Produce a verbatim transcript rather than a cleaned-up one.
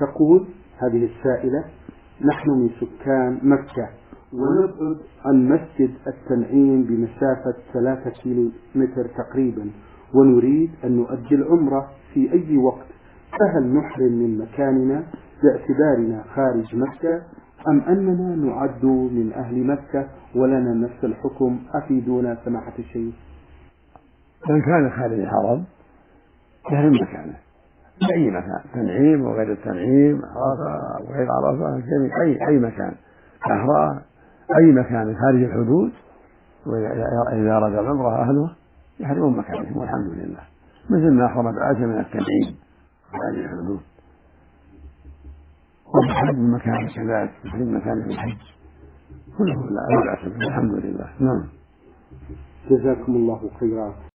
تقول هذه السائلة: نحن من سكان مكة ونبعد عن مسجد التنعيم بمسافة ثلاثة كيلو متر تقريبا، ونريد أن نؤدي العمرة في أي وقت، فهل نحرم من مكاننا باعتبارنا خارج مكة، أم أننا نعد من أهل مكة ولنا نفس الحكم؟ أفيدونا سماحة الشيخ. من كان خارج الحرم يحرم مكانه في أي مكان، تنعيم وغير التنعيم، عرفة وغير عرفة، أي أي مكان، صحراء، أي مكان خارج الحدود، وإذا أراد العمرة أهله يحرمون مكانهم والحمد لله، مثل ما حرمت عائشة من التنعيم خارج الحدود. والحج مكان كذلك، الحج مكان في الحج كله لا بأس به الحمد لله. نعم. جزاكم الله خيرا.